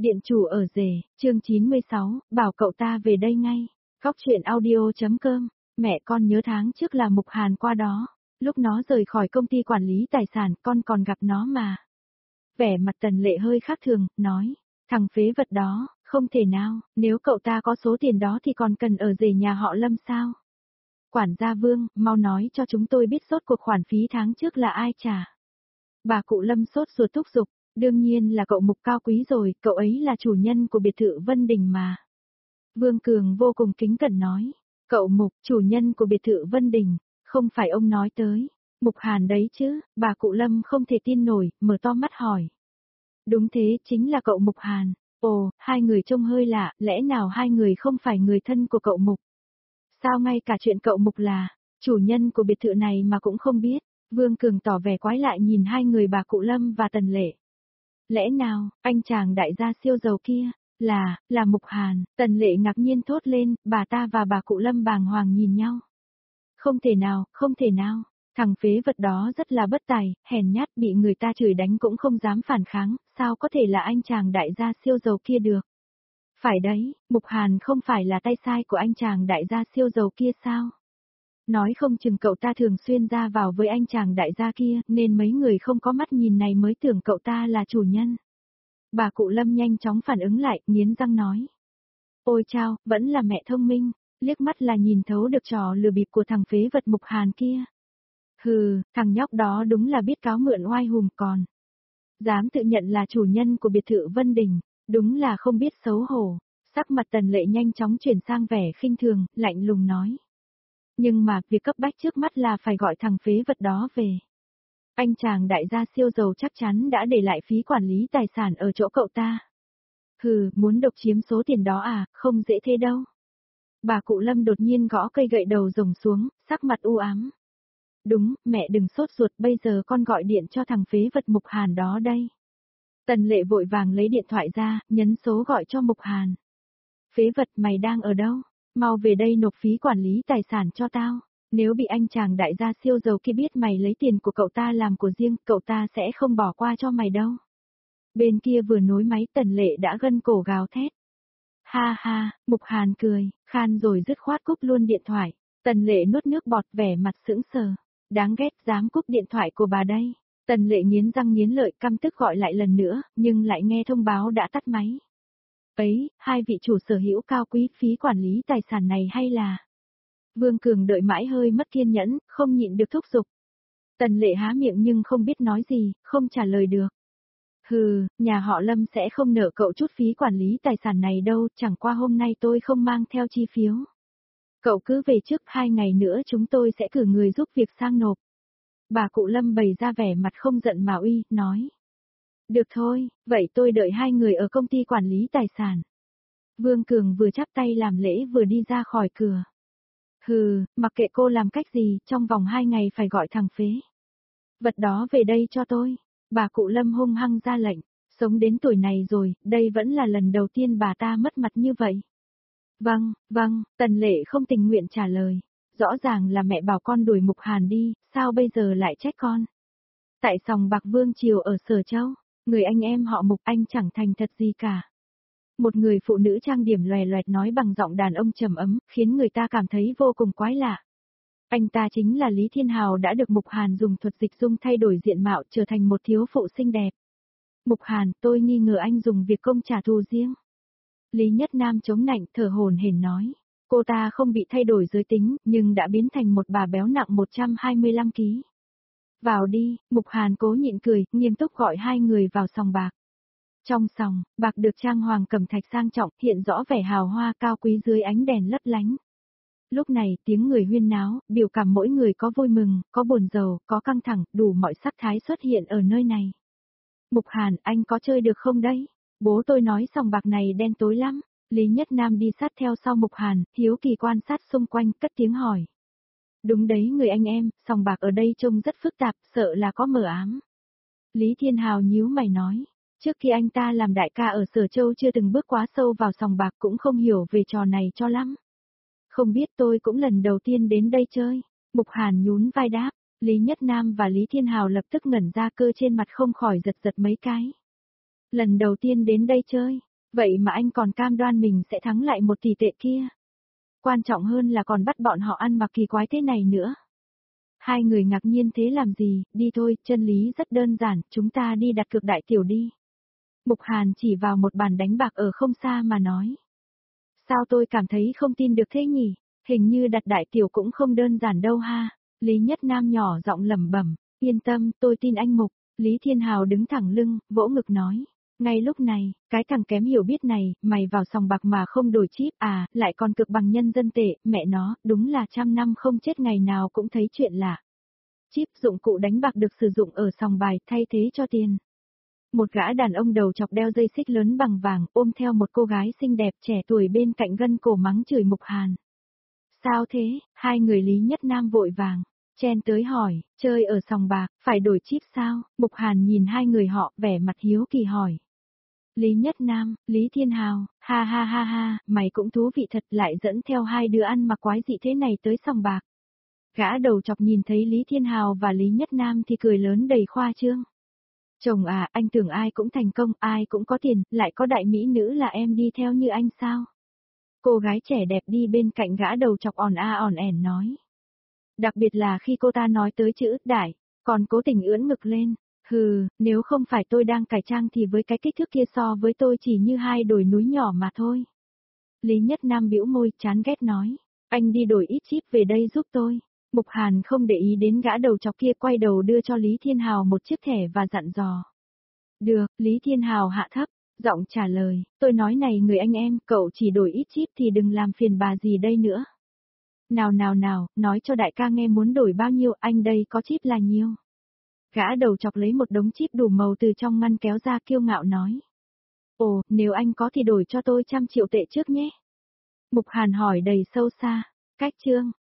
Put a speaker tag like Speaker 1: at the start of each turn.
Speaker 1: Điện chủ ở rể, chương 96, bảo cậu ta về đây ngay. Góc truyện audio.com, mẹ con nhớ tháng trước là Mục Hàn qua đó, lúc nó rời khỏi công ty quản lý tài sản con còn gặp nó mà. Vẻ mặt Tần Lệ hơi khác thường, nói, thằng phế vật đó, không thể nào, nếu cậu ta có số tiền đó thì còn cần ở rể nhà họ Lâm sao? Quản gia Vương, mau nói cho chúng tôi biết sốt cuộc khoản phí tháng trước là ai trả. Bà cụ Lâm sốt ruột thúc giục. Đương nhiên là cậu Mục cao quý rồi, cậu ấy là chủ nhân của biệt thự Vân Đình mà. Vương Cường vô cùng kính cẩn nói, cậu Mục, chủ nhân của biệt thự Vân Đình, không phải ông nói tới, Mục Hàn đấy chứ, bà cụ Lâm không thể tin nổi, mở to mắt hỏi. Đúng thế, chính là cậu Mục Hàn, ồ, hai người trông hơi lạ, lẽ nào hai người không phải người thân của cậu Mục? Sao ngay cả chuyện cậu Mục là chủ nhân của biệt thự này mà cũng không biết? Vương Cường tỏ vẻ quái lại nhìn hai người bà cụ Lâm và Tần Lệ. Lẽ nào, anh chàng đại gia siêu giàu kia, là Mục Hàn, Tần Lệ ngạc nhiên thốt lên, bà ta và bà cụ Lâm bàng hoàng nhìn nhau. Không thể nào, không thể nào, thằng phế vật đó rất là bất tài, hèn nhát bị người ta chửi đánh cũng không dám phản kháng, sao có thể là anh chàng đại gia siêu giàu kia được. Phải đấy, Mục Hàn không phải là tay sai của anh chàng đại gia siêu giàu kia sao? Nói không chừng cậu ta thường xuyên ra vào với anh chàng đại gia kia, nên mấy người không có mắt nhìn này mới tưởng cậu ta là chủ nhân. Bà cụ Lâm nhanh chóng phản ứng lại, nghiến răng nói. Ôi chao, vẫn là mẹ thông minh, liếc mắt là nhìn thấu được trò lừa bịp của thằng phế vật Mục Hàn kia. Hừ, thằng nhóc đó đúng là biết cáo mượn oai hùng còn. Dám tự nhận là chủ nhân của biệt thự Vân Đình, đúng là không biết xấu hổ. Sắc mặt Tần Lệ nhanh chóng chuyển sang vẻ khinh thường, lạnh lùng nói. Nhưng mà, việc cấp bách trước mắt là phải gọi thằng phế vật đó về. Anh chàng đại gia siêu giàu chắc chắn đã để lại phí quản lý tài sản ở chỗ cậu ta. Hừ, muốn độc chiếm số tiền đó à, không dễ thế đâu. Bà cụ Lâm đột nhiên gõ cây gậy đầu rồng xuống, sắc mặt u ám. Đúng, mẹ đừng sốt ruột, bây giờ con gọi điện cho thằng phế vật Mục Hàn đó đây. Tần Lệ vội vàng lấy điện thoại ra, nhấn số gọi cho Mục Hàn. Phế vật, mày đang ở đâu? Mau về đây nộp phí quản lý tài sản cho tao. Nếu bị anh chàng đại gia siêu giàu kia biết mày lấy tiền của cậu ta làm của riêng, cậu ta sẽ không bỏ qua cho mày đâu. Bên kia vừa nối máy Tần Lệ đã gân cổ gào thét. Ha ha, Mục Hàn cười, khan rồi dứt khoát cúp luôn điện thoại. Tần Lệ nuốt nước bọt vẻ mặt sững sờ. Đáng ghét, dám cúp điện thoại của bà đây. Tần Lệ nghiến răng nghiến lợi căm tức gọi lại lần nữa, nhưng lại nghe thông báo đã tắt máy. Ấy, hai vị chủ sở hữu cao quý phí quản lý tài sản này hay là... Vương Cường đợi mãi hơi mất kiên nhẫn, không nhịn được thúc giục. Tần Lệ há miệng nhưng không biết nói gì, không trả lời được. Hừ, nhà họ Lâm sẽ không nợ cậu chút phí quản lý tài sản này đâu, chẳng qua hôm nay tôi không mang theo chi phiếu. Cậu cứ về trước 2 ngày nữa chúng tôi sẽ cử người giúp việc sang nộp. Bà cụ Lâm bày ra vẻ mặt không giận mà uy, nói. Được thôi, vậy tôi đợi hai người ở công ty quản lý tài sản. Vương Cường vừa chắp tay làm lễ vừa đi ra khỏi cửa. Hừ, mặc kệ cô làm cách gì, trong vòng 2 ngày phải gọi thằng phế vật đó về đây cho tôi. Bà cụ Lâm hung hăng ra lệnh, sống đến tuổi này rồi, đây vẫn là lần đầu tiên bà ta mất mặt như vậy. Vâng, Tần Lệ không tình nguyện trả lời. Rõ ràng là mẹ bảo con đuổi Mục Hàn đi, sao bây giờ lại trách con? Tại sòng bạc Vương Triều ở Sở Châu, người anh em họ Mục anh chẳng thành thật gì cả. Một người phụ nữ trang điểm lòe loẹt nói bằng giọng đàn ông trầm ấm, khiến người ta cảm thấy vô cùng quái lạ. Anh ta chính là Lý Thiên Hào đã được Mục Hàn dùng thuật dịch dung thay đổi diện mạo trở thành một thiếu phụ xinh đẹp. Mục Hàn, tôi nghi ngờ anh dùng việc công trả thù riêng. Lý Nhất Nam chống nạnh thở hổn hển nói. Cô ta không bị thay đổi giới tính, nhưng đã biến thành một bà béo nặng 125 kg. Vào đi, Mục Hàn cố nhịn cười, nghiêm túc gọi hai người vào sòng bạc. Trong sòng, bạc được trang hoàng cẩm thạch sang trọng, hiện rõ vẻ hào hoa cao quý dưới ánh đèn lấp lánh. Lúc này, tiếng người huyên náo, biểu cảm mỗi người có vui mừng, có buồn rầu, có căng thẳng, đủ mọi sắc thái xuất hiện ở nơi này. Mục Hàn, anh có chơi được không đấy? Bố tôi nói sòng bạc này đen tối lắm. Lý Nhất Nam đi sát theo sau Mục Hàn, hiếu kỳ quan sát xung quanh, cất tiếng hỏi. Đúng đấy người anh em, sòng bạc ở đây trông rất phức tạp, sợ là có mờ ám. Lý Thiên Hào nhíu mày nói. Trước khi anh ta làm đại ca ở Sở Châu chưa từng bước quá sâu vào sòng bạc cũng không hiểu về trò này cho lắm. Không biết tôi cũng lần đầu tiên đến đây chơi. Mục Hàn nhún vai đáp. Lý Nhất Nam và Lý Thiên Hào lập tức ngẩn ra cơ trên mặt không khỏi giật giật mấy cái. Lần đầu tiên đến đây chơi. Vậy mà anh còn cam đoan mình sẽ thắng lại 1 tỷ tệ kia. Quan trọng hơn là còn bắt bọn họ ăn mặc kỳ quái thế này nữa. Hai người ngạc nhiên thế làm gì, đi thôi, chân lý rất đơn giản, chúng ta đi đặt cược đại tiểu đi. Mục Hàn chỉ vào một bàn đánh bạc ở không xa mà nói. Sao tôi cảm thấy không tin được thế nhỉ, hình như đặt đại tiểu cũng không đơn giản đâu ha. Lý Nhất Nam nhỏ giọng lẩm bẩm, yên tâm, tôi tin anh Mục. Lý Thiên Hào đứng thẳng lưng, vỗ ngực nói. Ngay lúc này, cái thằng kém hiểu biết này, mày vào sòng bạc mà không đổi chip à, lại còn cực bằng nhân dân tệ, mẹ nó, đúng là 100 năm không chết ngày nào cũng thấy chuyện lạ. Chip dụng cụ đánh bạc được sử dụng ở sòng bài thay thế cho tiền. Một gã đàn ông đầu chọc đeo dây xích lớn bằng vàng ôm theo một cô gái xinh đẹp trẻ tuổi bên cạnh gân cổ mắng chửi Mục Hàn. Sao thế, hai người Lý Nhất Nam vội vàng, chen tới hỏi, chơi ở sòng bạc, phải đổi chip sao? Mục Hàn nhìn hai người họ vẻ mặt hiếu kỳ hỏi. Lý Nhất Nam, Lý Thiên Hào, ha ha ha ha, mày cũng thú vị thật lại dẫn theo hai đứa ăn mặc quái dị thế này tới sòng bạc. Gã đầu chọc nhìn thấy Lý Thiên Hào và Lý Nhất Nam thì cười lớn đầy khoa trương. Chồng à, anh tưởng ai cũng thành công, ai cũng có tiền, lại có đại mỹ nữ là em đi theo như anh sao? Cô gái trẻ đẹp đi bên cạnh gã đầu chọc ỏn a ỏn ẻn nói. Đặc biệt là khi cô ta nói tới chữ đại, còn cố tình ưỡn ngực lên. Hừ, nếu không phải tôi đang cải trang thì với cái kích thước kia so với tôi chỉ như hai đồi núi nhỏ mà thôi. Lý Nhất Nam bĩu môi chán ghét nói. Anh đi đổi ít chip về đây giúp tôi. Mục Hàn không để ý đến gã đầu chọc kia quay đầu đưa cho Lý Thiên Hào một chiếc thẻ và dặn dò. Được, Lý Thiên Hào hạ thấp, giọng trả lời, tôi nói này người anh em, cậu chỉ đổi ít chip thì đừng làm phiền bà gì đây nữa. Nào nào nào, nói cho đại ca nghe muốn đổi bao nhiêu, anh đây có chip là nhiêu. Gã đầu chọc lấy một đống chip đủ màu từ trong ngăn kéo ra kiêu ngạo nói. Ồ, nếu anh có thì đổi cho tôi 100 triệu tệ trước nhé. Mục Hàn hỏi đầy sâu xa, cách chương.